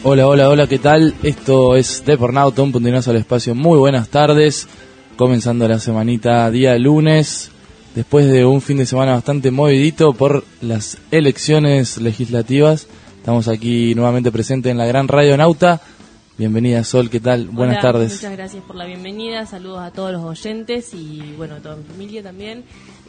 Hola, hola, hola, ¿qué tal? Esto es Depornauta, un puntinazo al espacio. Muy buenas tardes, comenzando la semanita día lunes, después de un fin de semana bastante movidito por las elecciones legislativas. Estamos aquí nuevamente presentes en la gran Radio Nauta. Bienvenida, Sol, ¿qué tal? Buenas tardes. Muchas gracias por la bienvenida, saludos a todos los oyentes y bueno, a toda mi familia también.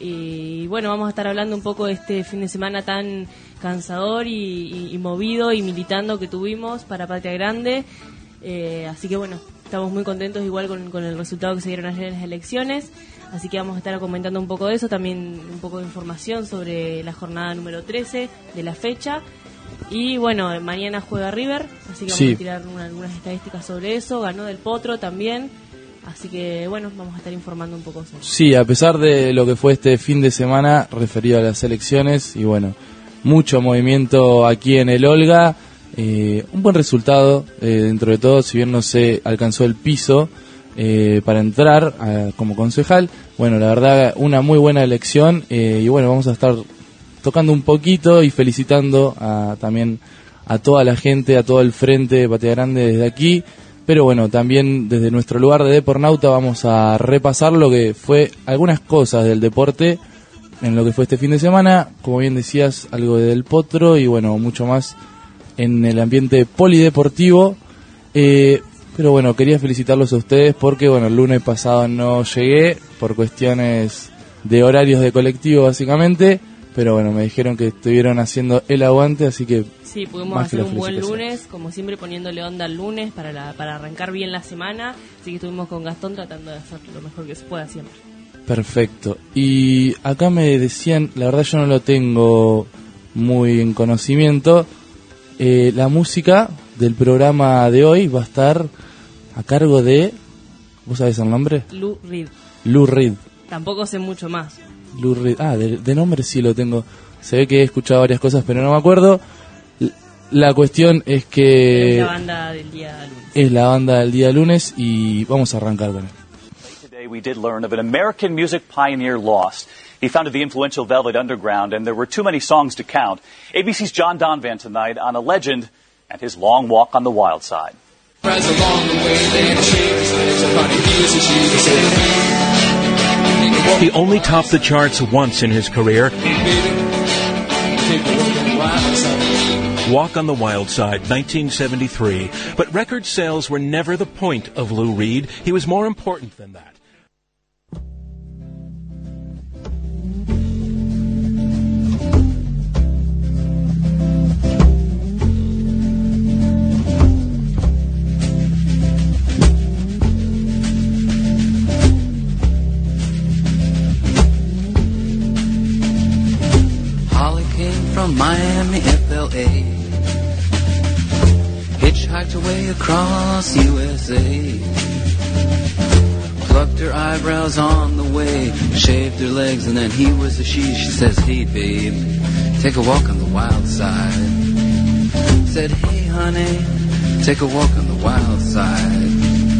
Y bueno, vamos a estar hablando un poco de este fin de semana tan cansador y movido y militando que tuvimos para Patria Grande. Así que bueno, estamos muy contentos igual con el resultado que se dieron ayer en las elecciones. Así que vamos a estar comentando un poco de eso, también un poco de información sobre la jornada número 13 de la fecha. Y bueno, mañana juega River, así que vamos a tirar algunas estadísticas sobre eso. Ganó Del Potro también, así que bueno, vamos a estar informando un poco sobre eso. Sí, a pesar de lo que fue este fin de semana referido a las elecciones, y bueno, mucho movimiento aquí en el Olga, un buen resultado dentro de todo, si bien no se alcanzó el piso para entrar como concejal. Bueno, la verdad, una muy buena elección, y bueno, vamos a estar tocando un poquito y felicitando también a toda la gente, a todo el frente de Patria Grande desde aquí. Pero bueno, también desde nuestro lugar de Depornauta vamos a repasar lo que fue algunas cosas del deporte en lo que fue este fin de semana. Como bien decías, algo de Del Potro y bueno, mucho más en el ambiente polideportivo. Pero bueno, quería felicitarlos a ustedes porque bueno, el lunes pasado no llegué por cuestiones de horarios de colectivo básicamente. Pero bueno, me dijeron que estuvieron haciendo el aguante, así que sí, pudimos hacer un buen lunes, como siempre poniéndole onda al lunes para arrancar bien la semana. Así que estuvimos con Gastón tratando de hacer lo mejor que se pueda siempre. Perfecto. Y acá me decían, la verdad yo no lo tengo muy en conocimiento, la música del programa de hoy va a estar a cargo de... ¿Vos sabés el nombre? Lou Reed. Lou Reed. Tampoco sé mucho más. Lou Reed. De nombre sí lo tengo. Se ve que he escuchado varias cosas, pero no me acuerdo. La cuestión es que... Es la banda del día lunes. Es la banda del día lunes y vamos a arrancar con él. Today we did learn of an American music pioneer lost. He founded the influential Velvet Underground, and there were too many songs to count. ABC's John Donvan tonight on a legend and his long walk on the wild side. He only topped the charts once in his career. Walk on the Wild Side, 1973. But record sales were never the point of Lou Reed. He was more important than that. From Miami, FLA, hitchhiked her way across USA, plucked her eyebrows on the way, shaved her legs, and then he was a she. She says, hey babe, take a walk on the wild side. Said, hey honey, take a walk on the wild side.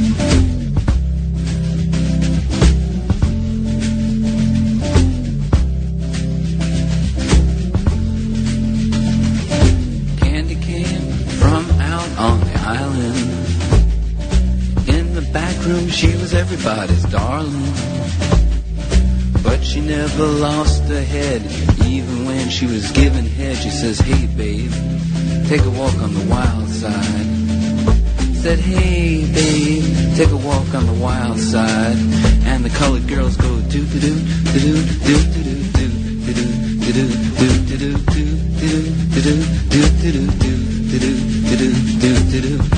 She was everybody's darling, but she never lost her head. Even when she was giving head, she says, hey babe, take a walk on the wild side. Said, hey babe, take a walk on the wild side. And the colored girls go do do do do do do do do do do do do do do do do do do.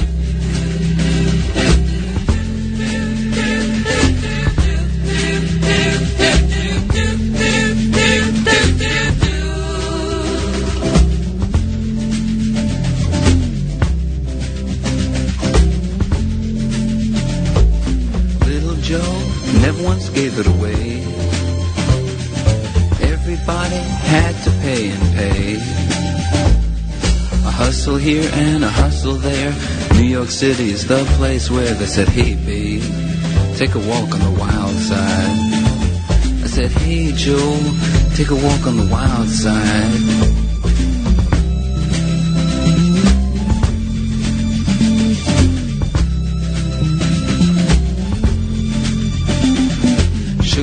Never once gave it away. Everybody had to pay and pay. A hustle here and a hustle there. New York City is the place where they said, hey babe, take a walk on the wild side. I said, hey Joe, take a walk on the wild side.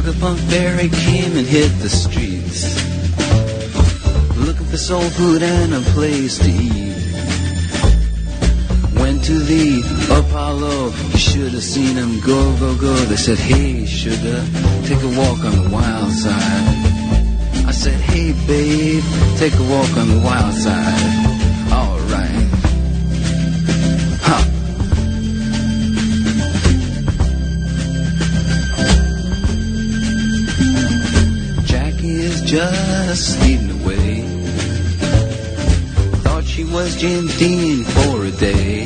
the Punk Berry came and hit the streets, looking for soul food and a place to eat. Went to the Apollo, you should have seen them go, go, go. They said, hey, sugar, take a walk on the wild side. I said, hey, babe, take a walk on the wild side. All right. Ha. Jackie is just speeding away. Thought she was Jim Dean for a day.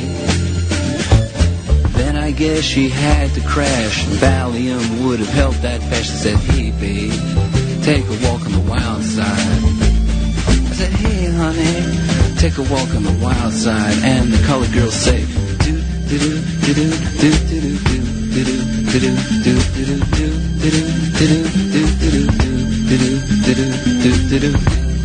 Then I guess she had to crash. Valium would have helped that fast. She said, hey, babe, take a walk on the wild side. I said, hey, honey, take a walk on the wild side. And the colored girls say, do do do do do do do do do do do do do do do do do.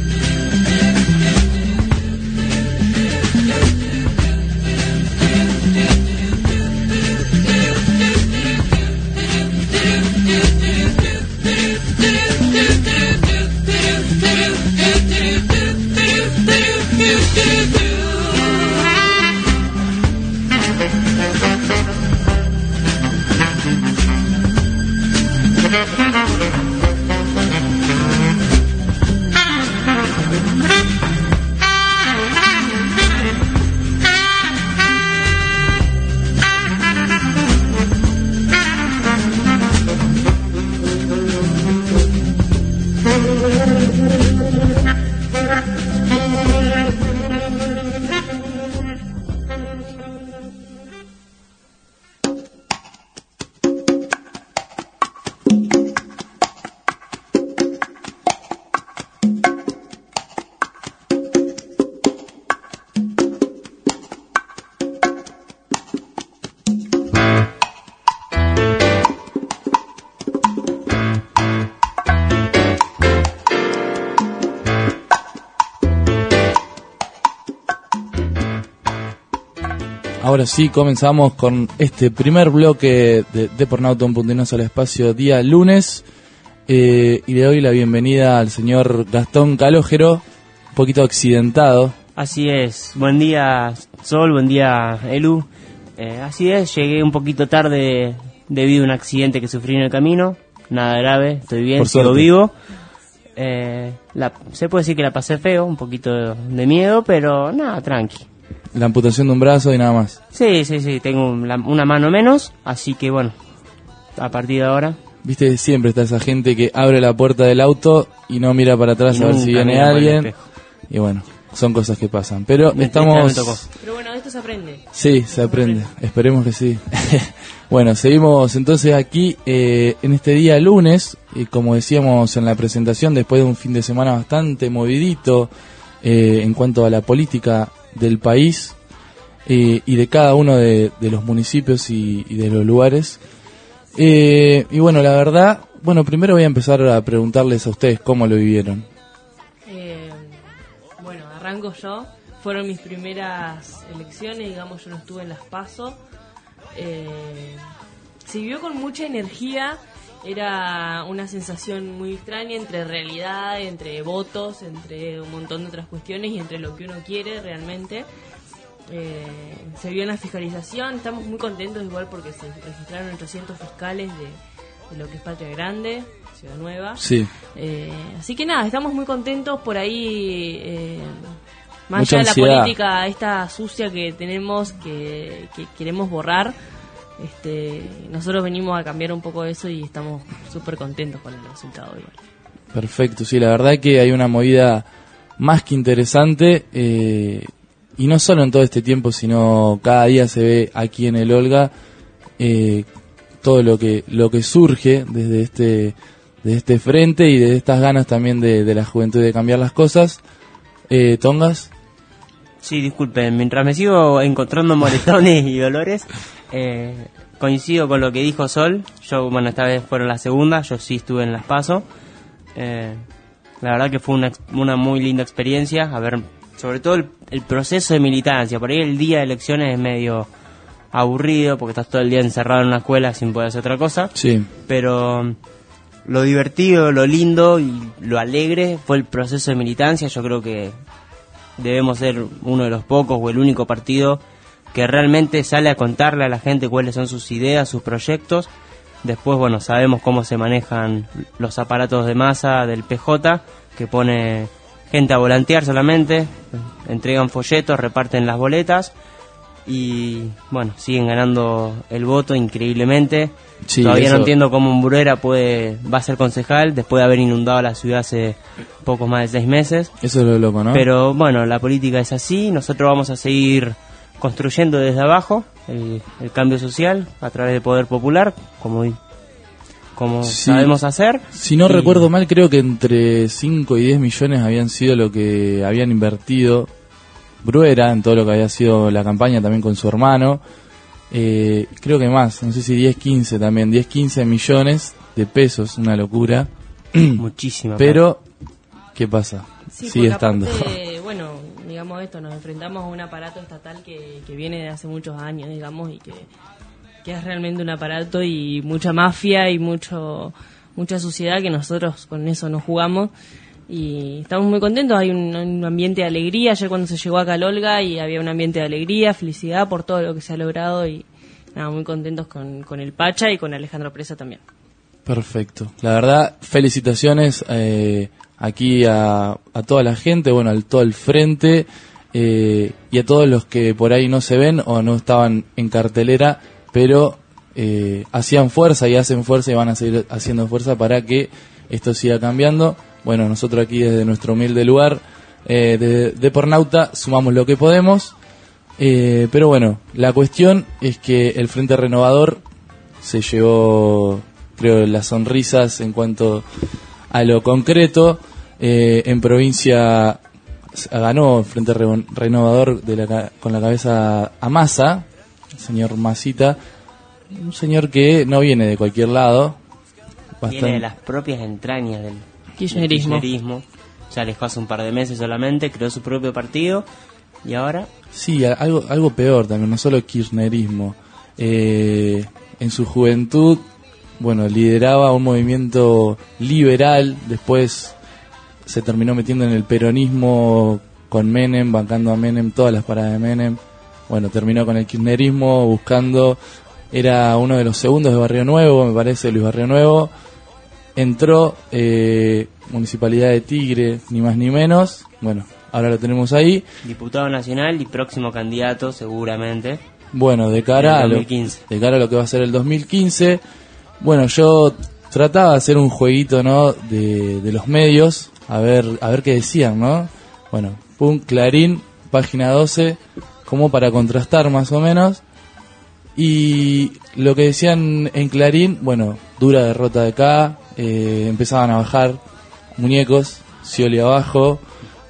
Ahora sí, comenzamos con este primer bloque de Por Naughton Puntenos al Espacio, día lunes, y le doy la bienvenida al señor Gastón Calogero, un poquito accidentado. Así es, buen día Sol, buen día Elu. Así es, llegué un poquito tarde debido a un accidente que sufrí en el camino, nada grave, estoy bien, sigo vivo. Se puede decir que la pasé feo, un poquito de miedo, pero nada, tranqui. La amputación de un brazo y nada más. Sí, tengo una mano menos, así que bueno, a partir de ahora. Viste, siempre está esa gente que abre la puerta del auto y no mira para atrás a ver si viene alguien. Y bueno, son cosas que pasan. Pero estamos... Pero bueno, esto se aprende. Sí, se aprende. Esperemos que sí. Bueno, seguimos entonces aquí en este día lunes, y como decíamos en la presentación, después de un fin de semana bastante movidito en cuanto a la política del país y de cada uno de los municipios y de los lugares. Y bueno, la verdad, primero voy a empezar a preguntarles a ustedes cómo lo vivieron. Bueno, arranco yo. Fueron mis primeras elecciones, digamos, yo no estuve en las PASO. Se vivió con mucha energía, era una sensación muy extraña entre realidad, entre votos, entre un montón de otras cuestiones y entre lo que uno quiere realmente. Se vio una fiscalización, estamos muy contentos igual porque se registraron 800 fiscales de lo que es Patria Grande, Ciudad Nueva. Sí. Así que nada, estamos muy contentos por ahí. Más Mucha allá de la ansiedad. política esta sucia que tenemos, que queremos borrar, nosotros venimos a cambiar un poco eso y estamos súper contentos con el resultado igual. Perfecto, sí, la verdad que hay una movida más que interesante, y no solo en todo este tiempo, sino cada día se ve aquí en el Olga todo lo que surge desde este frente y de estas ganas también de la juventud de cambiar las cosas. ¿Tongas? Sí, disculpen, mientras me sigo encontrando moretones y dolores, coincido con lo que dijo Sol. Yo, esta vez fueron las segundas, yo sí estuve en las PASO. La verdad que fue una muy linda experiencia, a ver, sobre todo el proceso de militancia. Por ahí el día de elecciones es medio aburrido porque estás todo el día encerrado en una escuela sin poder hacer otra cosa. Sí. Pero lo divertido, lo lindo y lo alegre fue el proceso de militancia. Yo creo que debemos ser uno de los pocos o el único partido que realmente sale a contarle a la gente cuáles son sus ideas, sus proyectos. Después, bueno, sabemos cómo se manejan los aparatos de masa del PJ, que pone gente a volantear solamente, entregan folletos, reparten las boletas y, bueno, siguen ganando el voto increíblemente. Sí, todavía eso... no entiendo cómo un Bruera va a ser concejal después de haber inundado la ciudad hace poco más de 6 meses. Eso es lo loco, ¿no? Pero, bueno, la política es así. Nosotros vamos a seguir construyendo desde abajo el cambio social a través del poder popular, como sí, sabemos hacer. Si no recuerdo mal, creo que entre 5 y 10 millones habían sido lo que habían invertido Bruera en todo lo que había sido la campaña, también con su hermano. Creo que más, no sé si 10, 15 también, 10, 15 millones de pesos, una locura. Muchísima. Pero, ¿qué pasa? Sí, sigue estando. Aparte, bueno, digamos esto, nos enfrentamos a un aparato estatal que viene de hace muchos años, digamos, y que es realmente un aparato y mucha mafia y mucha suciedad, que nosotros con eso no jugamos y estamos muy contentos. Hay un ambiente de alegría. Ayer cuando se llegó acá al Olga y había un ambiente de alegría, felicidad por todo lo que se ha logrado y nada, muy contentos con el Pacha y con Alejandro Presa también. Perfecto, la verdad, felicitaciones aquí a toda la gente, bueno, a todo el frente y a todos los que por ahí no se ven o no estaban en cartelera, pero hacían fuerza y hacen fuerza y van a seguir haciendo fuerza para que esto siga cambiando. Bueno, nosotros aquí desde nuestro humilde lugar de Depornauta sumamos lo que podemos, pero bueno, la cuestión es que el Frente Renovador se llevó, creo, las sonrisas en cuanto a lo concreto. En provincia ganó el Frente Renovador con la cabeza a Massa, el señor Masita, un señor que no viene de cualquier lado, viene de las propias entrañas del kirchnerismo. Ya les pasó un par de meses solamente, creó su propio partido y ahora... Sí, algo peor también, no solo kirchnerismo. En su juventud, bueno, lideraba un movimiento liberal, después se terminó metiendo en el peronismo con Menem, bancando a Menem, todas las paradas de Menem. Bueno, terminó con el kirchnerismo, era uno de los segundos de Barrio Nuevo, me parece, Luis Barrio Nuevo. Entró Municipalidad de Tigre, ni más ni menos. Bueno, ahora lo tenemos ahí. Diputado nacional y próximo candidato, seguramente. Bueno, de cara a lo que va a ser el 2015. Bueno, yo trataba de hacer un jueguito, ¿no? de los medios, a ver qué decían, ¿no? Bueno, Clarín, página 12, como para contrastar más o menos. Y lo que decían en Clarín, bueno, dura derrota de acá, empezaban a bajar muñecos, Scioli abajo,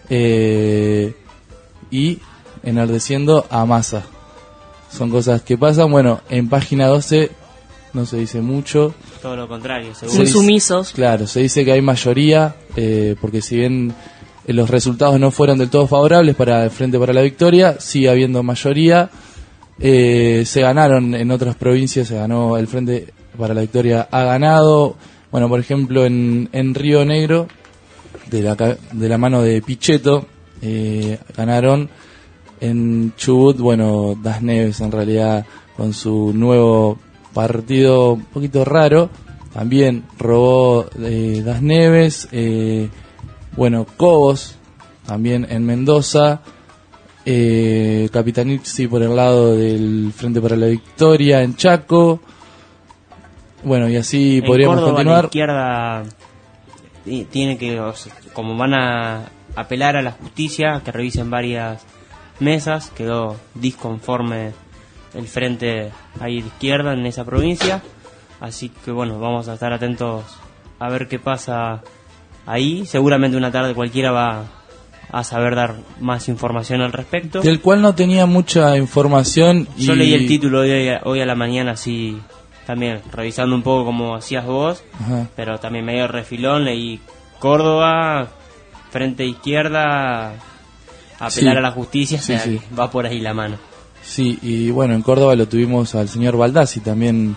y enardeciendo a Massa. Son cosas que pasan. Bueno, en página 12 no se dice mucho. Todo lo contrario, seguro. Muy sumisos. Claro, se dice que hay mayoría, porque si bien los resultados no fueron del todo favorables para el Frente para la Victoria, sigue habiendo mayoría. Se ganaron en otras provincias, se ganó el Frente para la Victoria, ha ganado. Bueno, por ejemplo, en Río Negro, de la mano de Pichetto, ganaron. En Chubut, bueno, Das Neves en realidad con su nuevo partido un poquito raro, también robó Das Neves. Bueno, Cobos también en Mendoza, Capitanizzi por el lado del Frente para la Victoria en Chaco. Bueno, y así podríamos Córdoba, continuar. La izquierda tiene que, como van a apelar a la justicia, que revisen varias mesas, quedó disconforme el frente ahí de izquierda en esa provincia, así que bueno, vamos a estar atentos a ver qué pasa ahí. Seguramente una tarde cualquiera va a saber dar más información al respecto, Del cual no tenía mucha información. Yo leí el título hoy a la mañana, así también revisando un poco como hacías vos. Ajá. Pero también medio refilón, leí Córdoba, frente izquierda, apelar a la justicia, sí, o sea, sí. va por ahí la mano. Sí, y bueno, en Córdoba lo tuvimos al señor Baldassi también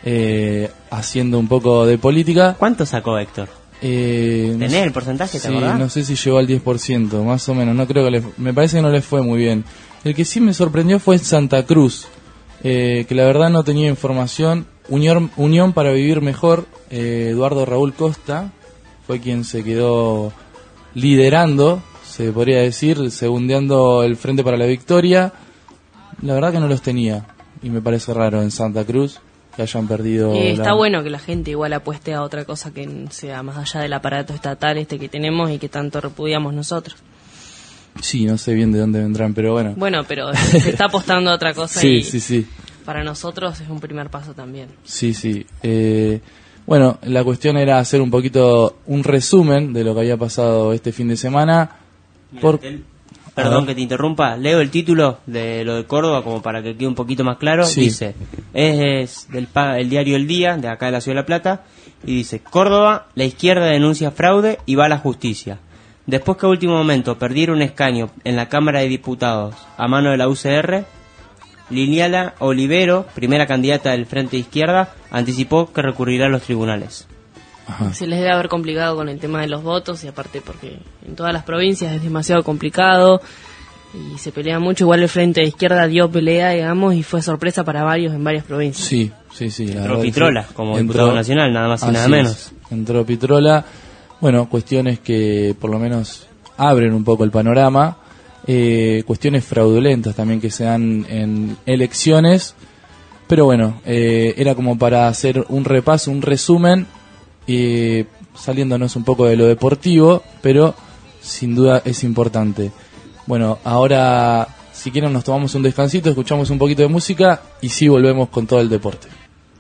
haciendo un poco de política. ¿Cuánto sacó Héctor? ¿Tenés el porcentaje, te acordás? Sí, no sé si llegó al 10%, más o menos. No creo que me parece que no les fue muy bien. El que sí me sorprendió fue en Santa Cruz, que la verdad no tenía información. Unión para Vivir Mejor, Eduardo Raúl Costa fue quien se quedó liderando, se podría decir, segundeando el Frente para la Victoria. La verdad que no los tenía, y me parece raro en Santa Cruz que hayan perdido. Está bueno que la gente igual apueste a otra cosa que sea más allá del aparato estatal que tenemos y que tanto repudiamos nosotros. Sí, no sé bien de dónde vendrán, pero bueno. Bueno, pero se está apostando a otra cosa. Sí, y sí. Para nosotros es un primer paso también. Sí. Bueno, la cuestión era hacer un poquito un resumen de lo que había pasado este fin de semana. Perdón que te interrumpa, leo el título de lo de Córdoba como para que quede un poquito más claro. Sí. Dice, es el diario El Día, de acá de la Ciudad de La Plata, y dice: Córdoba, la izquierda denuncia fraude y va a la justicia. Después que a último momento perdieron un escaño en la Cámara de Diputados a mano de la UCR, Liliana Olivero, primera candidata del Frente de Izquierda, anticipó que recurrirá a los tribunales. Ajá. Se les debe haber complicado con el tema de los votos, y aparte porque en todas las provincias es demasiado complicado y se pelea mucho. Igual el Frente de Izquierda dio pelea, digamos, y fue sorpresa para varios en varias provincias. Sí. Entró Pitrola como diputado nacional, nada más y nada menos. Entró Pitrola. Bueno, cuestiones que por lo menos abren un poco el panorama. Cuestiones fraudulentas también que se dan en elecciones. Pero bueno, era como para hacer un repaso, un resumen, saliéndonos un poco de lo deportivo, pero sin duda es importante. Bueno, ahora si quieren nos tomamos un descansito, escuchamos un poquito de música y sí volvemos con todo el deporte.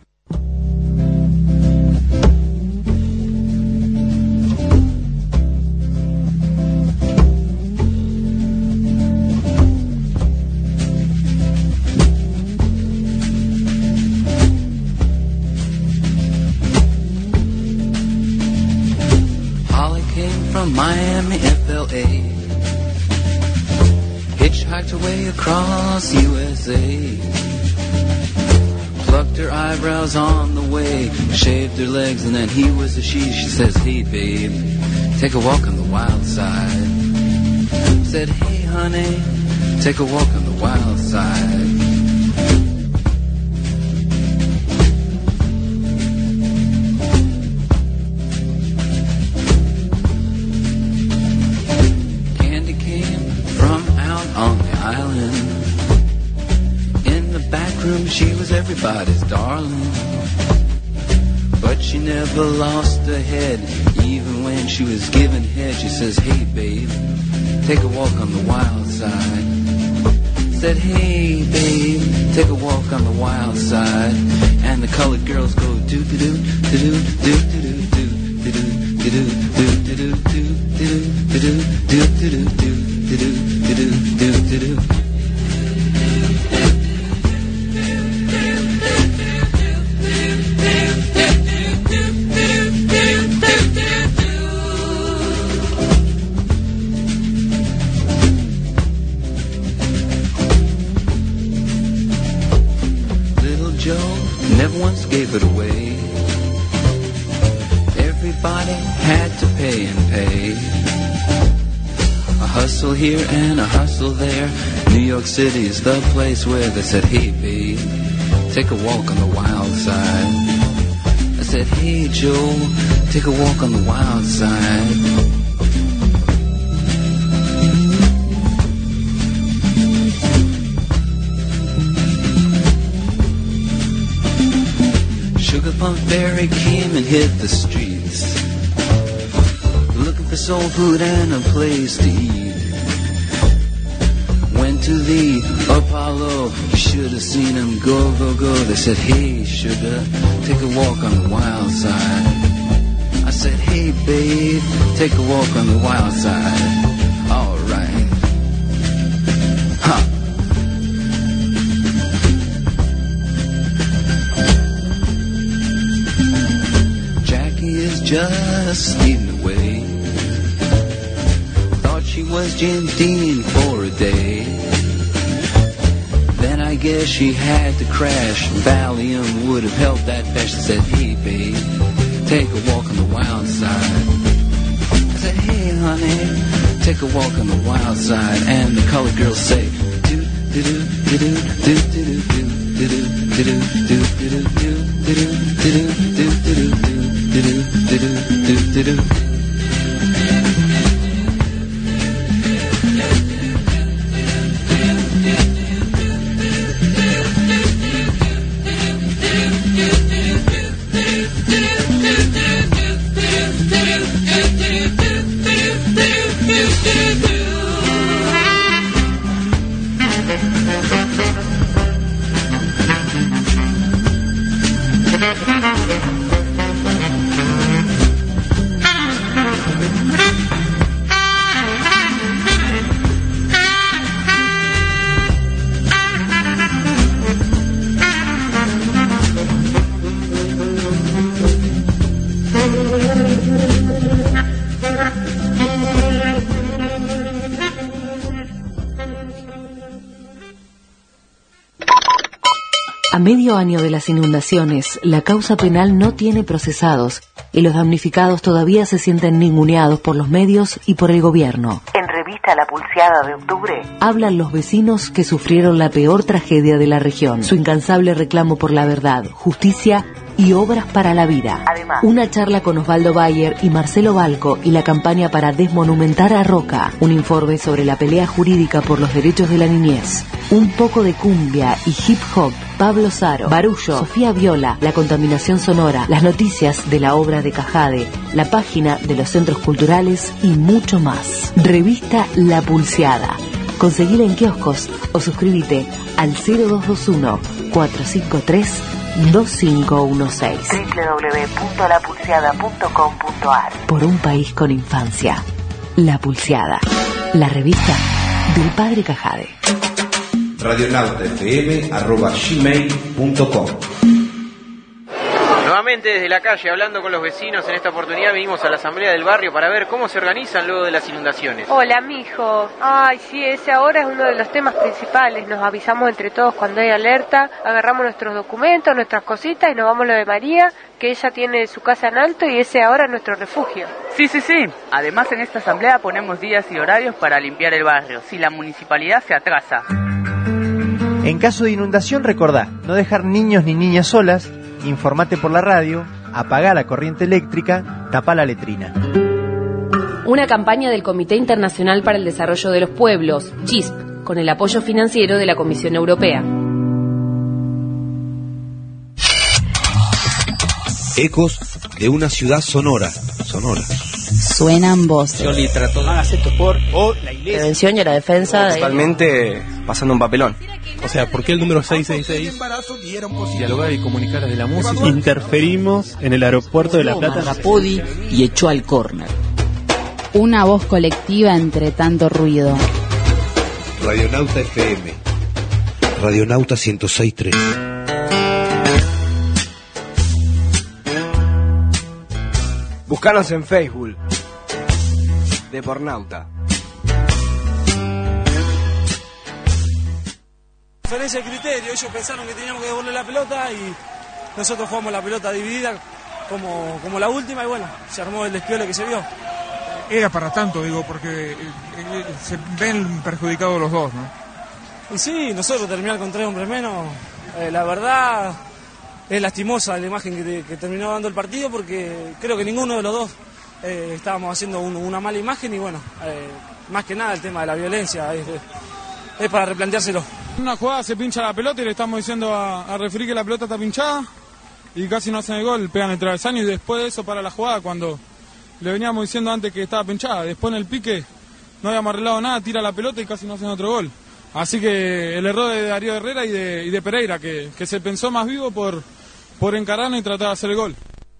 Miami, FLA, hitchhiked her way across USA, plucked her eyebrows on the way, shaved her legs, and then he was a she. She says, hey babe, take a walk on the wild side. Said, hey honey, take a walk on the wild side. She was everybody's darling, but she never lost her head. Even when she was giving head, she says, hey babe, take a walk on the wild side. Said, hey babe, take a walk on the wild side. And the colored girls go do do do do do do do do do do do do do do do do. Gave it away. Everybody had to pay and pay. A hustle here and a hustle there. New York City is the place where they said, hey babe, take a walk on the wild side. I said, hey Joe, take a walk on the wild side. Punk Barry came and hit the streets, looking for soul food and a place to eat. Went to the Apollo, you should have seen him go, go, go. They said, hey sugar, take a walk on the wild side. I said, hey babe, take a walk on the wild side. Alright. Huh. Just speeding away. Thought she was Jim Dean for a day. Then I guess she had to crash. Valium would have helped that fast. She said, hey babe, take a walk on the wild side. I said, hey honey, take a walk on the wild side. And the colored girls say, do do do do do do do do do do do do do do do do do. A medio año de las inundaciones, la causa penal no tiene procesados y los damnificados todavía se sienten ninguneados por los medios y por el gobierno. En revista La Pulseada de octubre, hablan los vecinos que sufrieron la peor tragedia de la región. Su incansable reclamo por la verdad, justicia y obras para la vida. Además, una charla con Osvaldo Bayer y Marcelo Balco y la campaña para desmonumentar a Roca. Un informe sobre la pelea jurídica por los derechos de la niñez. Un poco de cumbia y hip hop. Pablo Saro, Barullo, Sofía Viola, la contaminación sonora, las noticias de la obra de Cajade, la página de los centros culturales y mucho más. Revista La Pulseada. Conseguila en kioscos o suscríbete al 0221-453-2516. www.lapulseada.com.ar. Por un país con infancia. La Pulseada. La revista del padre Cajade. radionautafm@gmail.com. Nuevamente desde la calle, hablando con los vecinos, en esta oportunidad vinimos a la asamblea del barrio para ver cómo se organizan luego de las inundaciones. Hola, mijo. Ay, sí, ese ahora es uno de los temas principales. Nos avisamos entre todos cuando hay alerta, agarramos nuestros documentos, nuestras cositas y nos vamos a lo de María, que ella tiene su casa en alto y ese ahora es nuestro refugio. Sí. Además, en esta asamblea ponemos días y horarios para limpiar el barrio, si la municipalidad se atrasa. En caso de inundación, recordá, no dejar niños ni niñas solas, informate por la radio, apagá la corriente eléctrica, tapá la letrina. Una campaña del Comité Internacional para el Desarrollo de los Pueblos, CHISP, con el apoyo financiero de la Comisión Europea. Ecos de una ciudad sonora. Suenan voces. Prevención y la defensa. Principalmente pasando un papelón. O sea, ¿por qué el número 666? Dialogar y comunicar desde la música. Interferimos en el aeropuerto de La Plata. Rapodi y echó al córner. Una voz colectiva entre tanto ruido. Radionauta FM. Radionauta 106.3. Búscanos en Facebook. Depornauta. Diferencia de criterio, ellos pensaron que teníamos que devolver la pelota y nosotros jugamos la pelota dividida como la última y bueno, se armó el despiole que se vio. Era para tanto, digo, porque se ven perjudicados los dos, ¿no? Y sí, nosotros terminar con 3 hombres menos, la verdad es lastimosa la imagen que terminó dando el partido porque creo que ninguno de los dos estábamos haciendo una mala imagen y bueno, más que nada el tema de la violencia es para replanteárselo. En una jugada se pincha la pelota y le estamos diciendo a referí que la pelota está pinchada y casi no hacen el gol, pegan el travesaño y después de eso para la jugada cuando le veníamos diciendo antes que estaba pinchada, después en el pique no habíamos arreglado nada, tira la pelota y casi no hacen otro gol. Así que el error de Darío Herrera y de Pereira, que se pensó más vivo por encararnos y tratar de hacer el gol.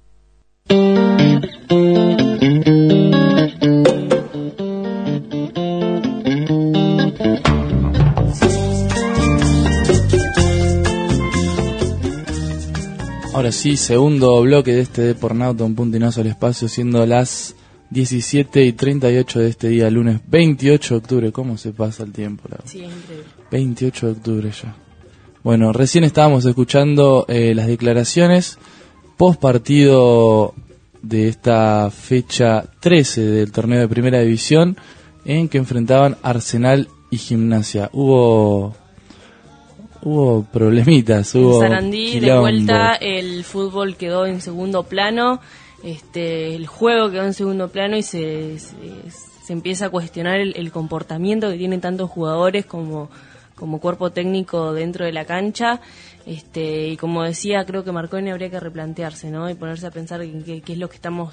Ahora sí, segundo bloque de este Depornauta, un puntinazo al espacio, siendo las 17:38 de este día, lunes 28 de octubre. ¿Cómo se pasa el tiempo? Sí, es increíble. 28 de octubre ya. Bueno, recién estábamos escuchando las declaraciones post partido de esta fecha 13 del torneo de Primera División, en que enfrentaban Arsenal y Gimnasia. Hubo problemitas, hubo en Sarandí, quilombo. De vuelta, el fútbol quedó en segundo plano, el juego quedó en segundo plano y se empieza a cuestionar el comportamiento que tienen tantos jugadores como cuerpo técnico dentro de la cancha. Y como decía, creo que Marconi habría que replantearse, ¿no? Y ponerse a pensar en qué es lo que estamos...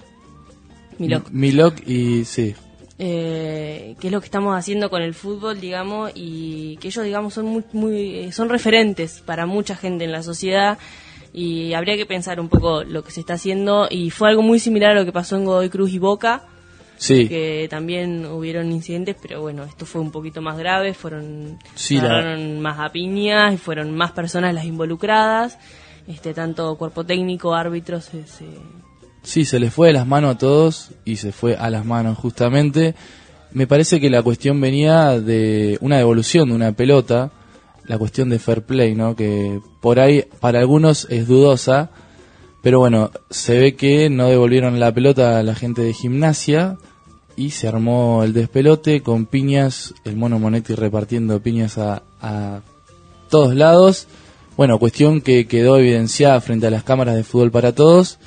Milok y sí. Qué es lo que estamos haciendo con el fútbol, digamos, y que ellos, digamos, son son referentes para mucha gente en la sociedad, y habría que pensar un poco lo que se está haciendo. Y fue algo muy similar a lo que pasó en Godoy Cruz y Boca, sí, que también hubieron incidentes, pero bueno, esto fue un poquito más grave, sí, agarraron más a piñas y fueron más personas las involucradas, tanto cuerpo técnico, árbitros, Sí, se les fue de las manos a todos y se fue a las manos justamente. Me parece que la cuestión venía de una devolución de una pelota, la cuestión de fair play, ¿no? Que por ahí para algunos es dudosa, pero bueno, se ve que no devolvieron la pelota a la gente de Gimnasia y se armó el despelote con piñas, el Mono Monetti repartiendo piñas a todos lados. Bueno, cuestión que quedó evidenciada frente a las cámaras de Fútbol para Todos.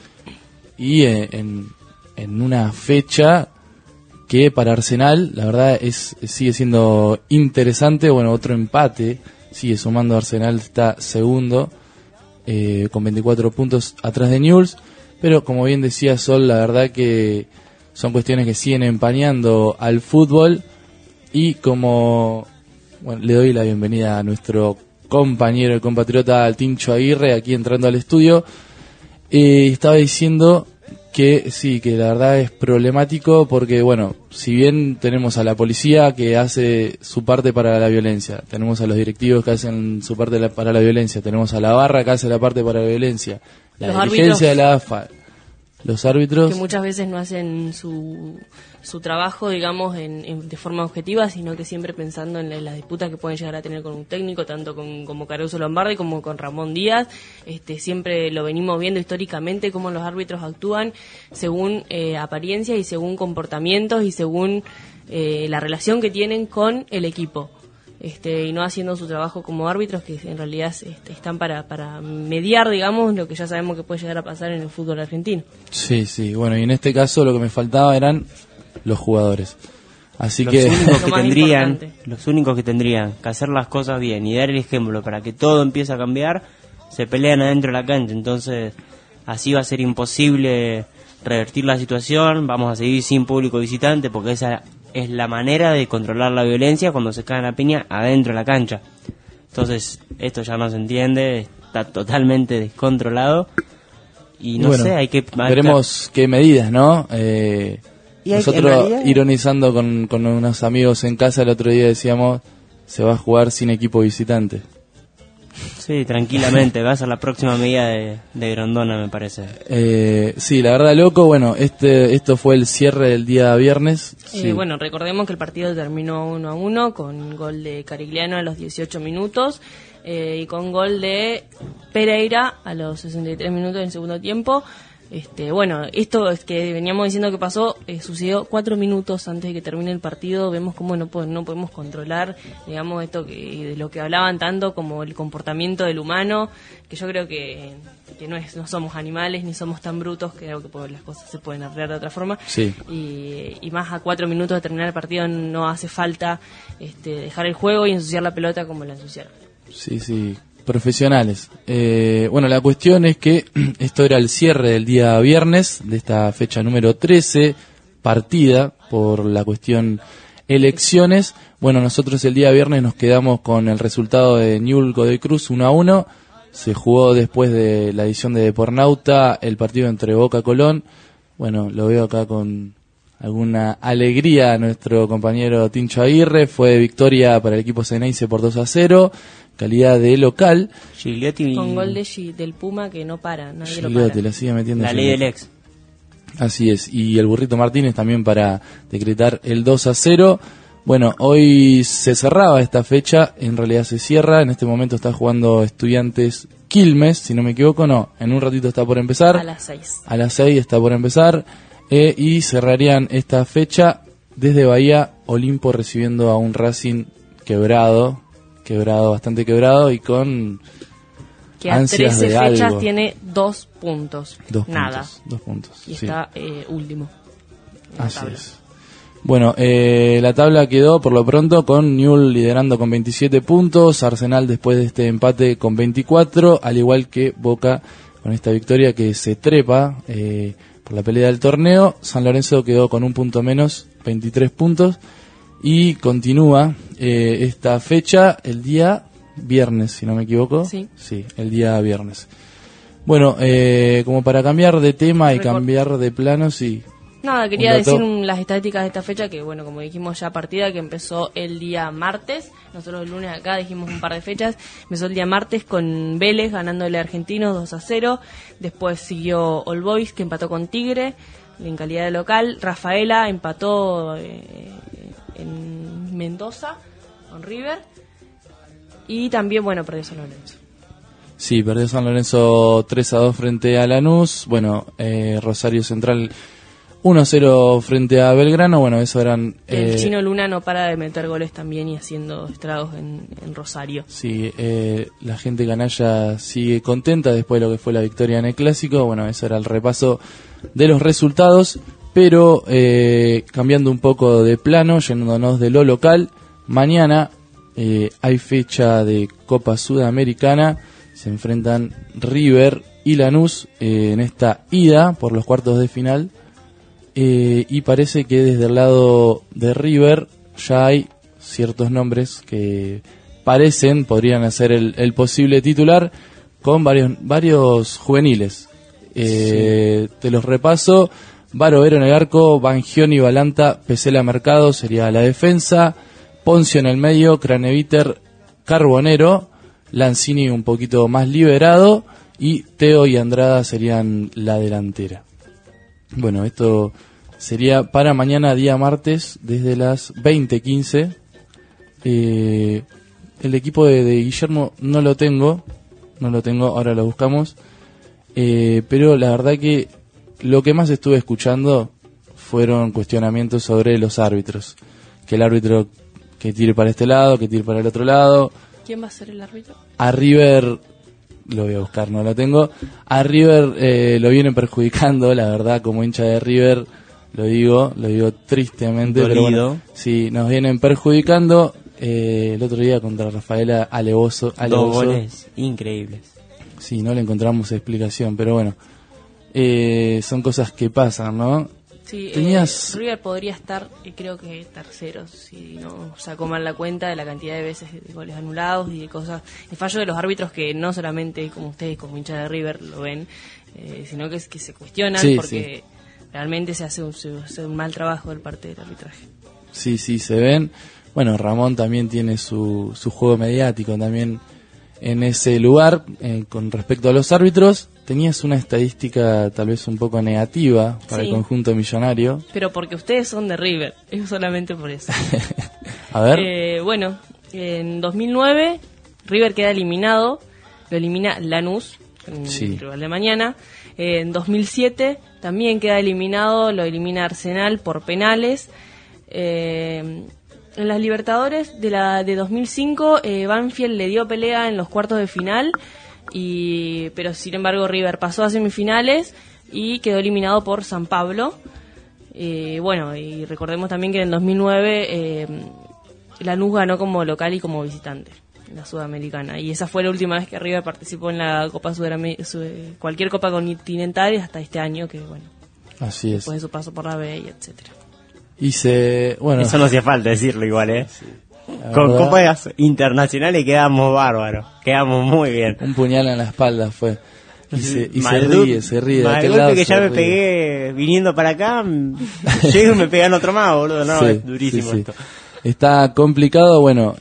Y en una fecha que para Arsenal, la verdad, sigue siendo interesante. Bueno, otro empate, sigue sumando Arsenal, está segundo, con 24 puntos atrás de Newell's. Pero como bien decía Sol, la verdad que son cuestiones que siguen empañando al fútbol. Y como le doy la bienvenida a nuestro compañero y compatriota, al Tincho Aguirre, aquí entrando al estudio. Estaba diciendo que sí, que la verdad es problemático porque, bueno, si bien tenemos a la policía que hace su parte para la violencia, tenemos a los directivos que hacen su parte para la violencia, tenemos a la barra que hace la parte para la violencia, la dirigencia de la AFA, los árbitros... Que muchas veces no hacen su trabajo, digamos, de forma objetiva, sino que siempre pensando en las disputas que pueden llegar a tener con un técnico, tanto como Caruso Lombardi como con Ramón Díaz. Siempre lo venimos viendo históricamente, cómo los árbitros actúan según apariencia y según comportamientos y según la relación que tienen con el equipo. Y no haciendo su trabajo como árbitros, que en realidad están para mediar, digamos, lo que ya sabemos que puede llegar a pasar en el fútbol argentino. Sí, bueno, y en este caso lo que me faltaba eran los jugadores. Así los únicos que tendrían que hacer las cosas bien y dar el ejemplo para que todo empiece a cambiar, se pelean adentro de la cancha. Entonces, así va a ser imposible revertir la situación. Vamos a seguir sin público visitante porque esa es la manera de controlar la violencia cuando se cae la piña adentro de la cancha. Entonces, esto ya no se entiende, está totalmente descontrolado y no sé, hay que... Veremos qué medidas, ¿no? Nosotros, ironizando con unos amigos en casa, el otro día decíamos, se va a jugar sin equipo visitante. Sí, tranquilamente, va a ser la próxima medida de Grondona, me parece. Sí, la verdad, loco. Bueno, esto fue el cierre del día viernes. Sí. Bueno, recordemos que el partido terminó 1-1 con gol de Carigliano a los 18 minutos y con gol de Pereira a los 63 minutos del segundo tiempo. Bueno, esto es que veníamos diciendo que pasó, sucedió 4 minutos antes de que termine el partido. Vemos cómo no podemos controlar, digamos, esto de lo que hablaban tanto como el comportamiento del humano, que yo creo que no somos animales ni somos tan brutos, que creo que las cosas se pueden arreglar de otra forma. Sí. Y más a 4 minutos de terminar el partido no hace falta dejar el juego y ensuciar la pelota como la ensuciaron. Sí. Profesionales. Bueno, la cuestión es que esto era el cierre del día viernes de esta fecha número 13, partida por la cuestión elecciones. Bueno, nosotros el día viernes nos quedamos con el resultado de Newell's Godoy Cruz 1-1. Se jugó después de la edición de Depornauta el partido entre Boca Colón. Bueno, lo veo acá con alguna alegría a nuestro compañero Tincho Aguirre. Fue victoria para el equipo Ceneice por 2-0. Calidad de local. Gigliotti con gol del Puma que no para, nadie Gigliotti lo para. la sigue metiendo. La ley del ex. Así es. Y el Burrito Martínez también para decretar el 2-0. Bueno, hoy se cerraba esta fecha, en realidad se cierra, en este momento está jugando Estudiantes Quilmes, si no me equivoco, no, en un ratito está por empezar. A las 6. A las 6 está por empezar, y cerrarían esta fecha desde Bahía, Olimpo recibiendo a un Racing quebrado, bastante quebrado, y con que a ansias 13 de fechas algo. tiene 2 puntos. 2 Nada. 2 puntos. Y sí. está último. Así es. Bueno, la tabla quedó por lo pronto con Newell's liderando con 27 puntos, Arsenal después de este empate con 24, al igual que Boca con esta victoria que se trepa por la pelea del torneo. San Lorenzo quedó con un punto menos, 23 puntos, y continúa esta fecha el día viernes, si no me equivoco. Sí, el día viernes. Bueno, como para cambiar de tema y cambiar de plano, sí. Nada, quería Un dato. decir las estadísticas de esta fecha, que bueno, como dijimos ya, partida que empezó el día martes. Nosotros el lunes acá dijimos un par de fechas. Empezó el día martes con Vélez ganándole a Argentinos 2-0. Después siguió All Boys, que empató con Tigre en calidad de local. Rafaela empató en Mendoza con River. Y también, bueno, perdió San Lorenzo. Sí, perdió San Lorenzo 3-2 frente a Lanús. Bueno, Rosario Central 1-0 frente a Belgrano. Bueno, eso eran... El Chino Luna no para de meter goles también y haciendo estragos en Rosario. Sí, la gente canalla sigue contenta después de lo que fue la victoria en el Clásico. Bueno, eso era el repaso de los resultados. Pero cambiando un poco de plano, yéndonos de lo local, mañana hay fecha de Copa Sudamericana. Se enfrentan River y Lanús en esta ida por los cuartos de final. Y parece que desde el lado de River ya hay ciertos nombres que podrían hacer el posible titular, con varios juveniles. Te los repaso: Barovero en el arco, Bangioni, Balanta, Pesela, Mercado sería la defensa, Poncio en el medio, Craneviter, Carbonero, Lanzini un poquito más liberado, y Teo y Andrada serían la delantera. Bueno, esto sería para mañana, día martes, desde las 20:15. El equipo de Guillermo no lo tengo, ahora lo buscamos. Pero la verdad que lo que más estuve escuchando fueron cuestionamientos sobre los árbitros. Que el árbitro que tire para este lado, que tire para el otro lado. ¿Quién va a ser el árbitro? A River, lo voy a buscar, no lo tengo. A River lo vienen perjudicando, la verdad, como hincha de River, lo digo tristemente. Dolido. Pero bueno, sí, nos vienen perjudicando. El otro día contra Rafaela, alevoso. 2 goles increíbles. Sí, no le encontramos explicación, pero bueno, son cosas que pasan, ¿no? Sí, Tenías... River podría estar, creo que tercero, si no sacó mal la cuenta de la cantidad de veces de goles anulados y de cosas, el fallo de los árbitros, que no solamente como ustedes como hinchas de River lo ven, sino que es que se cuestionan, sí, porque realmente se hace un mal trabajo del parte del arbitraje. Sí, se ven. Bueno, Ramón también tiene su juego mediático también en ese lugar. Con respecto a los árbitros, tenías una estadística tal vez un poco negativa para el conjunto millonario. Pero porque ustedes son de River, es solamente por eso. A ver. Bueno, en 2009 River queda eliminado, lo elimina Lanús, el rival de mañana. En 2007 también queda eliminado, lo elimina Arsenal por penales. En las Libertadores de 2005 Banfield le dio pelea en los cuartos de final, pero sin embargo River pasó a semifinales y quedó eliminado por San Pablo. Bueno, y recordemos también que en el 2009 Lanús ganó como local y como visitante en la Sudamericana, y esa fue la última vez que River participó en la Copa cualquier Copa Continental hasta este año, que bueno, así es, después de su paso por la B y etcétera. Bueno, eso no hacía falta decirlo igual, Sí, con copas internacionales quedamos bárbaros, quedamos muy bien. Un puñal en la espalda fue. Y se ríe. Mal golpe que ya me pegué viniendo para acá, llego y me pegan otro más, boludo. No, es durísimo esto. Está complicado. Bueno,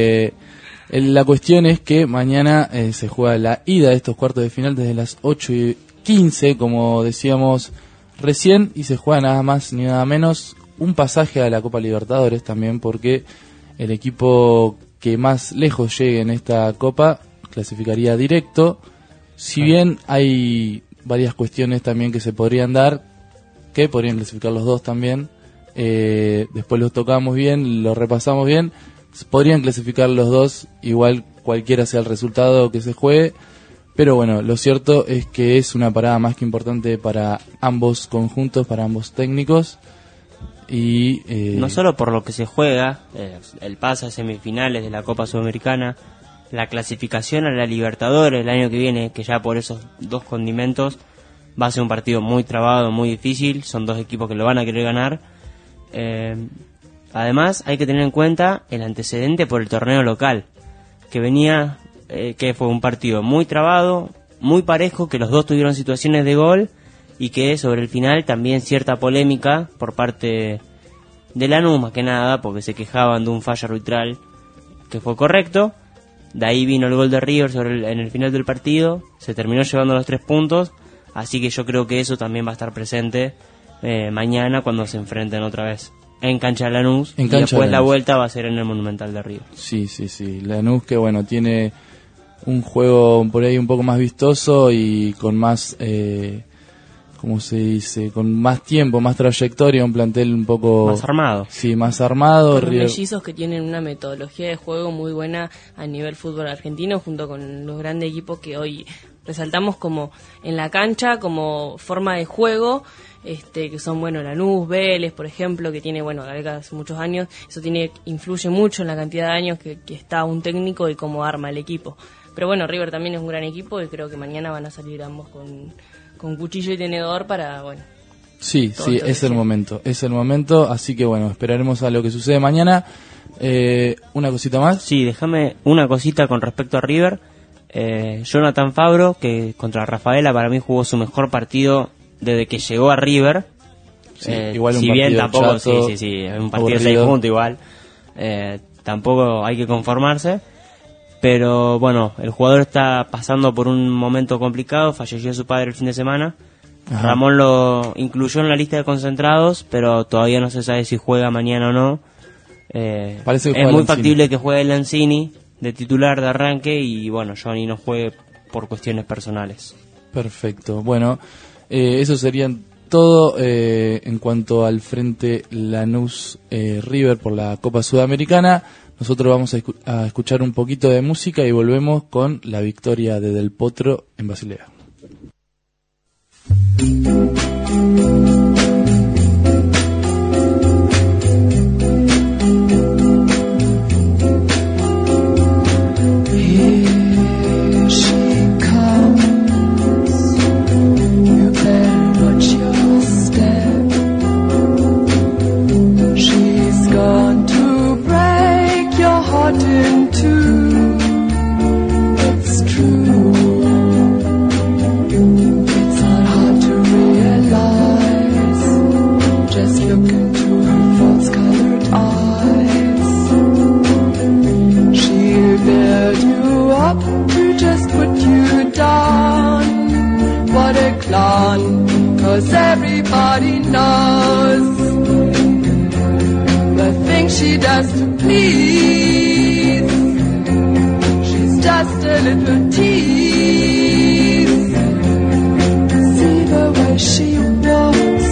la cuestión es que mañana se juega la ida de estos cuartos de final desde las 8:15, como decíamos recién, y se juega nada más ni nada menos un pasaje a la Copa Libertadores también, porque el equipo que más lejos llegue en esta Copa clasificaría directo. Si bien hay varias cuestiones también que se podrían dar, que podrían clasificar los dos también, después los tocamos bien, los repasamos bien, podrían clasificar los dos, igual cualquiera sea el resultado que se juegue, pero bueno, lo cierto es que es una parada más que importante para ambos conjuntos, para ambos técnicos, y no solo por lo que se juega, el pase a semifinales de la Copa Sudamericana, la clasificación a la Libertadores el año que viene, que ya por esos dos condimentos va a ser un partido muy trabado, muy difícil, son dos equipos que lo van a querer ganar. Además hay que tener en cuenta el antecedente por el torneo local, que venía, que fue un partido muy trabado, muy parejo, que los dos tuvieron situaciones de gol y que sobre el final también cierta polémica por parte de Lanús, más que nada, porque se quejaban de un fallo arbitral que fue correcto. De ahí vino el gol de River en el final del partido, se terminó llevando los 3 puntos, así que yo creo que eso también va a estar presente mañana cuando se enfrenten otra vez en cancha de Lanús, y después la vuelta va a ser en el Monumental de River. Sí, Lanús, que bueno, tiene un juego por ahí un poco más vistoso y con más, ¿cómo se dice? Con más tiempo, más trayectoria, un plantel un poco... más armado. Sí, más armado. Con mellizos que tienen una metodología de juego muy buena a nivel fútbol argentino, junto con los grandes equipos que hoy resaltamos como en la cancha, como forma de juego, que son, bueno, Lanús, Vélez, por ejemplo, que tiene, bueno, hace muchos años, eso influye mucho en la cantidad de años que está un técnico y cómo arma el equipo. Pero bueno, River también es un gran equipo y creo que mañana van a salir ambos con cuchillo y tenedor para, bueno... Sí, es el momento, así que bueno, esperaremos a lo que sucede mañana. ¿Una cosita más? Sí, déjame una cosita con respecto a River. Jonathan Fabro, que contra Rafaela para mí jugó su mejor partido desde que llegó a River. Igual si bien tampoco, chato, es un partido de 6 puntos igual. Tampoco hay que conformarse. Pero bueno, el jugador está pasando por un momento complicado, falleció su padre el fin de semana. Ajá. Ramón lo incluyó en la lista de concentrados, pero todavía no se sabe si juega mañana o no. Parece que es muy factible que juegue Lanzini de titular de arranque y bueno, Johnny no juegue por cuestiones personales. Perfecto, bueno, eso sería todo en cuanto al frente Lanús River por la Copa Sudamericana. Nosotros vamos a escuchar un poquito de música y volvemos con la victoria de Del Potro en Basilea. Cause everybody knows the things she does to please. She's just a little tease. See the way she walks,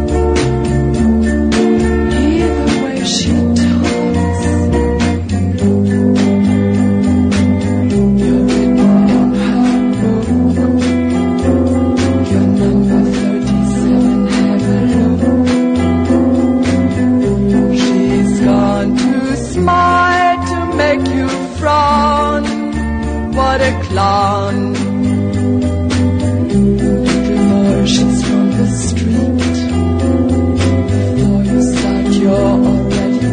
hear the way she talks. You're written in her book. Your number 37, have a look. She's gone to smile to make you frown. What a clown. Before she's from the street, before you start you're already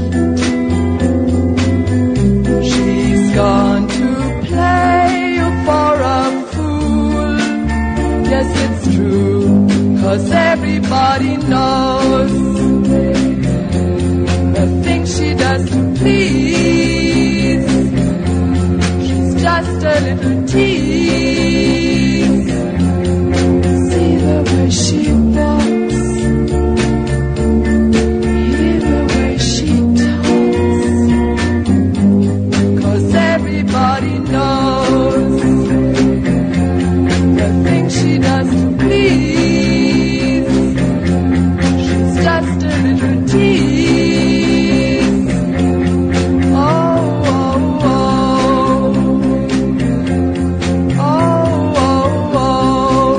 beat. She's gone to play you for a fool. Yes, it's true, 'cause everybody knows the things she does to please. She's just a little tease. See the way she walks, she doesn't please. She's just a little tease. Oh, oh, oh. Oh, oh, oh.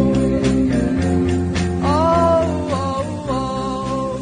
Oh, oh, oh.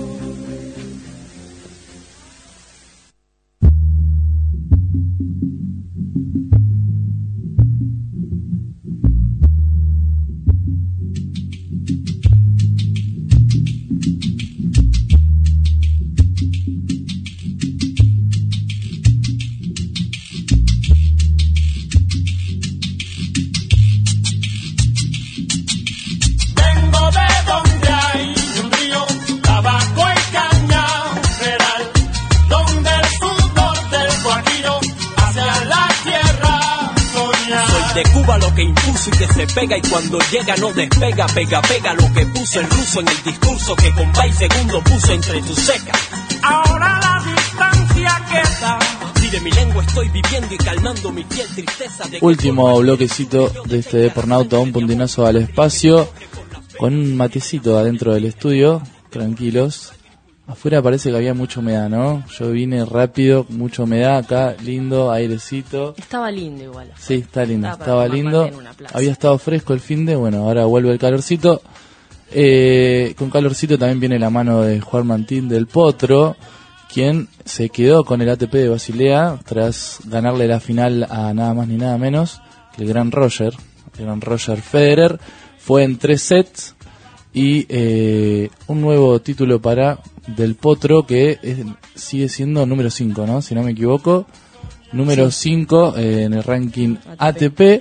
Vengo de donde hay un río, tabaco y caña federal, donde el sudor del guajiro hacia la tierra colonial. Soy de Cuba, lo que impuso y que se pega, y cuando llega no despega, pega, pega lo que puso el ruso en el discurso que con Bay segundo puso entre tus secas. Ahora la distancia queda. Si de mi lengua estoy viviendo y calmando mi fiel tristeza de que Último bloquecito de este Depornauta, un puntinazo al espacio, con un matecito adentro del estudio, tranquilos. Afuera parece que había mucha humedad, ¿no? Yo vine rápido, mucha humedad acá, lindo, airecito. Estaba lindo igual. Sí, está lindo, Estaba para estaba tomar lindo. mate en una plaza. Había estado fresco el finde, bueno, ahora vuelve el calorcito. Con calorcito también viene la mano de Juan Martín del Potro, quien se quedó con el ATP de Basilea tras ganarle la final a nada más ni nada menos que el gran Roger Federer. Fue en 3 sets y un nuevo título para Del Potro, que sigue siendo número 5, ¿no? Si no me equivoco, número 5 en el ranking ATP.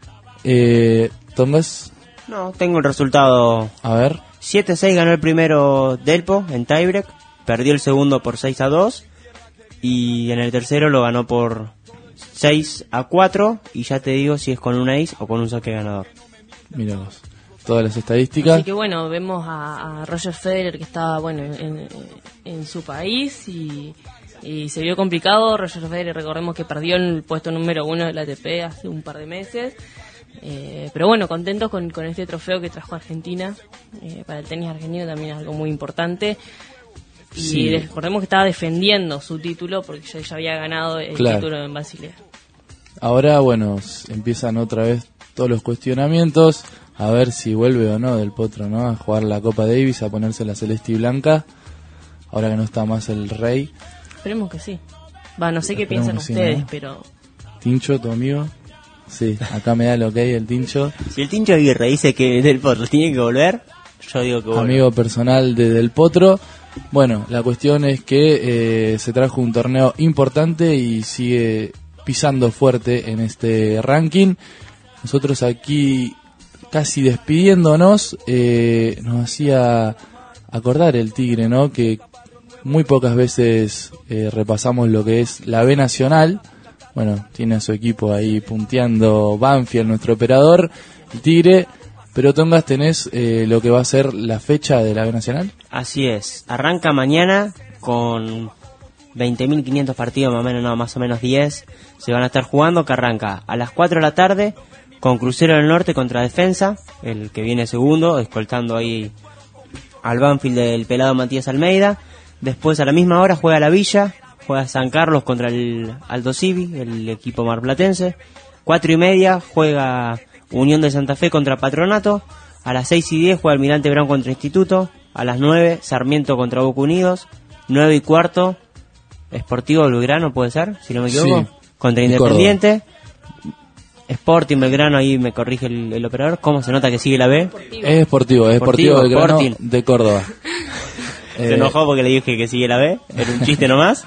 Tongas. No, tengo el resultado. A ver. 7-6 ganó el primero Delpo en tiebreak, perdió el segundo por 6-2 y en el tercero lo ganó por 6-4, y ya te digo si es con un ace o con un saque ganador. Mira vos, todas las estadísticas. Así que bueno, vemos a Roger Federer que estaba bueno en su país y se vio complicado. Roger Federer, recordemos que perdió el puesto número 1 del ATP hace un par de meses. Pero bueno, contentos con este trofeo que trajo Argentina. Para el tenis argentino también es algo muy importante. Y Sí. recordemos que estaba defendiendo su título porque ya había ganado el Claro. título en Basilea. Ahora, bueno, empiezan otra vez todos los cuestionamientos. A ver si vuelve o no Del Potro, ¿no? A jugar la Copa Davis, a ponerse la celeste y blanca. Ahora que no está más el rey. Esperemos que sí. No sé qué Esperemos piensan que sí, ustedes, ¿no? pero Tincho, tu amigo. Sí, acá me da el ok el Tincho. Si el Tincho Aguirre dice que Del Potro tiene que volver, yo digo que vuelve. Amigo personal de Del Potro. Bueno, la cuestión es que se trajo un torneo importante y sigue pisando fuerte en este ranking. Nosotros aquí casi despidiéndonos, nos hacía acordar el Tigre, ¿no? Que muy pocas veces repasamos lo que es la B Nacional. Bueno, tiene a su equipo ahí punteando Banfield, nuestro operador, el Tigre. Pero Tongas, tenés lo que va a ser la fecha de la B Nacional. Así es, arranca mañana con 20.500 partidos, más o menos 10 se van a estar jugando, que arranca a las 4 de la tarde con Crucero del Norte contra Defensa, el que viene segundo, escoltando ahí al Banfield del pelado Matías Almeida. Después a la misma hora juega la Villa, juega San Carlos contra el Aldo Civi, el equipo marplatense. 4:30 juega Unión de Santa Fe contra Patronato. A las 6:10 juega Almirante Brown contra Instituto. A las 9 Sarmiento contra Boca Unidos. 9:15 Sportivo Belgrano, puede ser, si no me equivoco, Sí, contra de Independiente. Sporting Belgrano, ahí me corrige el operador. ¿Cómo se nota que sigue la B? Es Deportivo Belgrano Sporting. de Córdoba. Se enojó porque le dije que sigue la B, era un chiste nomás.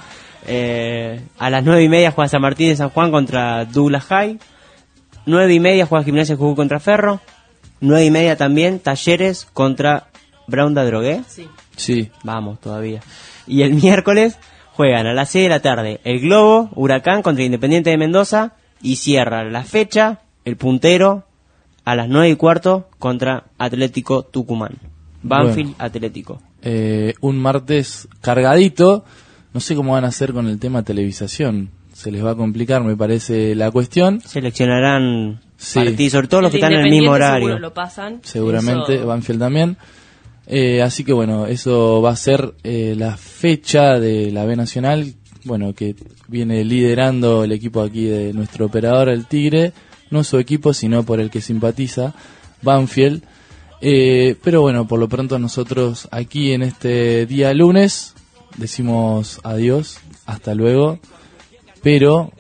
A las 9:30 juega San Martín de San Juan contra Douglas High. 9:30 juega Gimnasia Jujuy contra Ferro. 9:30 también Talleres contra Brown da Drogué. Sí. Vamos todavía. Y el miércoles juegan a las 6 de la tarde el Globo, Huracán contra Independiente de Mendoza. Y cierra la fecha el puntero a las 9:15 contra Atlético Tucumán. Banfield Atlético. Un martes cargadito. No sé cómo van a hacer con el tema televisación. se les va a complicar, me parece, la cuestión. Seleccionarán partidos, sobre todo los que están en el mismo horario. Seguro lo pasan. Seguramente, eso... Banfield también. Así que bueno, eso va a ser la fecha de la B Nacional, bueno, que viene liderando el equipo aquí de nuestro operador, el Tigre, no su equipo, sino por el que simpatiza, Banfield. Pero bueno, por lo pronto nosotros aquí en este día lunes decimos adiós, hasta luego, pero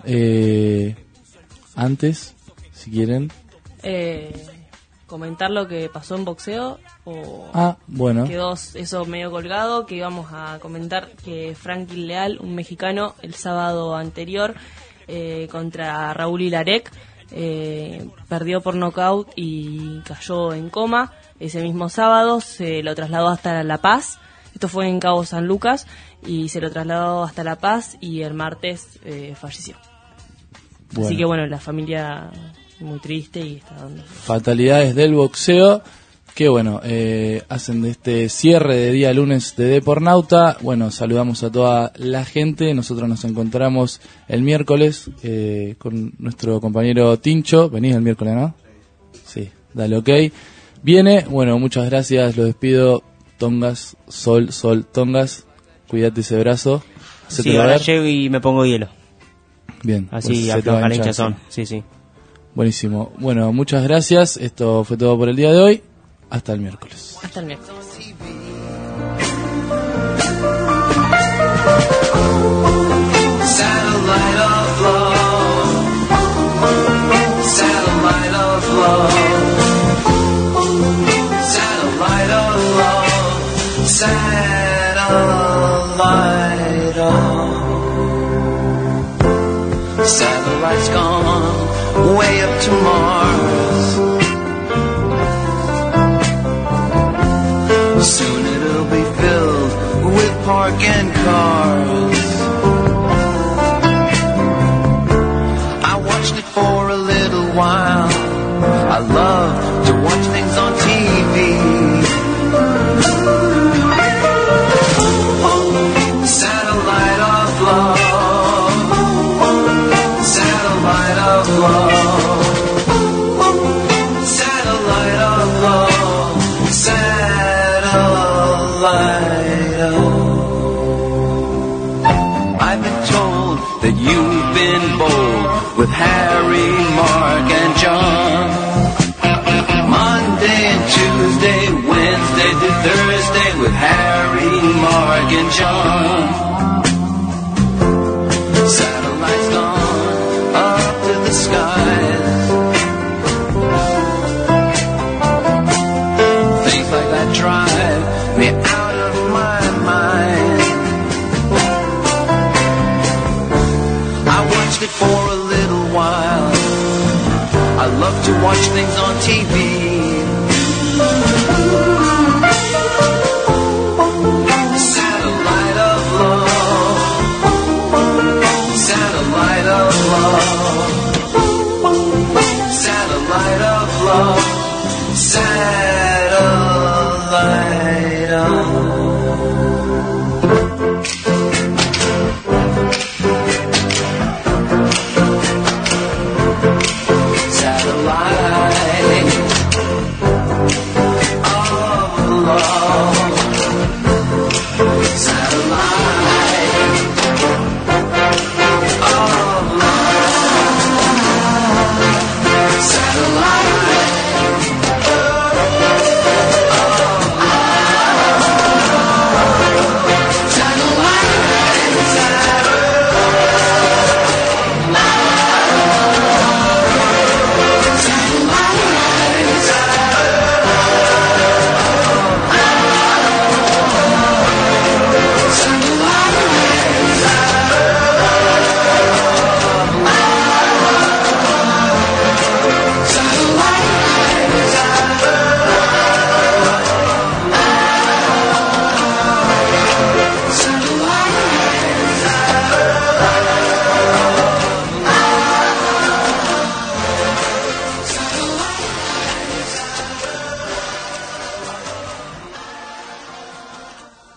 antes, si quieren... comentar lo que pasó en boxeo o bueno, quedó eso medio colgado, que íbamos a comentar que Franklin Leal, un mexicano, el sábado anterior contra Raúl Hilarek perdió por nocaut y cayó en coma. Ese mismo sábado se lo trasladó hasta La Paz, esto fue en Cabo San Lucas, y se lo trasladó hasta La Paz y el martes falleció. Bueno. Así que bueno, la familia muy triste y está dando fatalidades del boxeo que bueno, hacen de este cierre de día lunes de Depornauta. Bueno, saludamos a toda la gente. Nosotros nos encontramos el miércoles con nuestro compañero Tincho. Venís el miércoles, ¿no? Sí, dale ok. Viene, bueno, muchas gracias, los despido. Tongas, Sol, Tongas, cuídate ese brazo. Sí, ahora llego y me pongo hielo. Bien. Así pues afloja la hinchazón, sí. Buenísimo. Bueno, muchas gracias. Esto fue todo por el día de hoy. Hasta el miércoles. Hasta el miércoles. Satellite of love. Satellite of love. Satellite of love. Satellite of. Satellite's gone way up to Mars. Soon it'll be filled with parking cars. I watched it for a little while. I love to watch things on TV. Satellite of love. Satellite of love. Satellite of love. I've been told that you've been bold with Harry, Mark, and John. Monday and Tuesday, Wednesday to Thursday with Harry, Mark, and John. Satellites gone up to the skies. Things like that drive me out of my mind. I watched it for a little while. I love to watch things on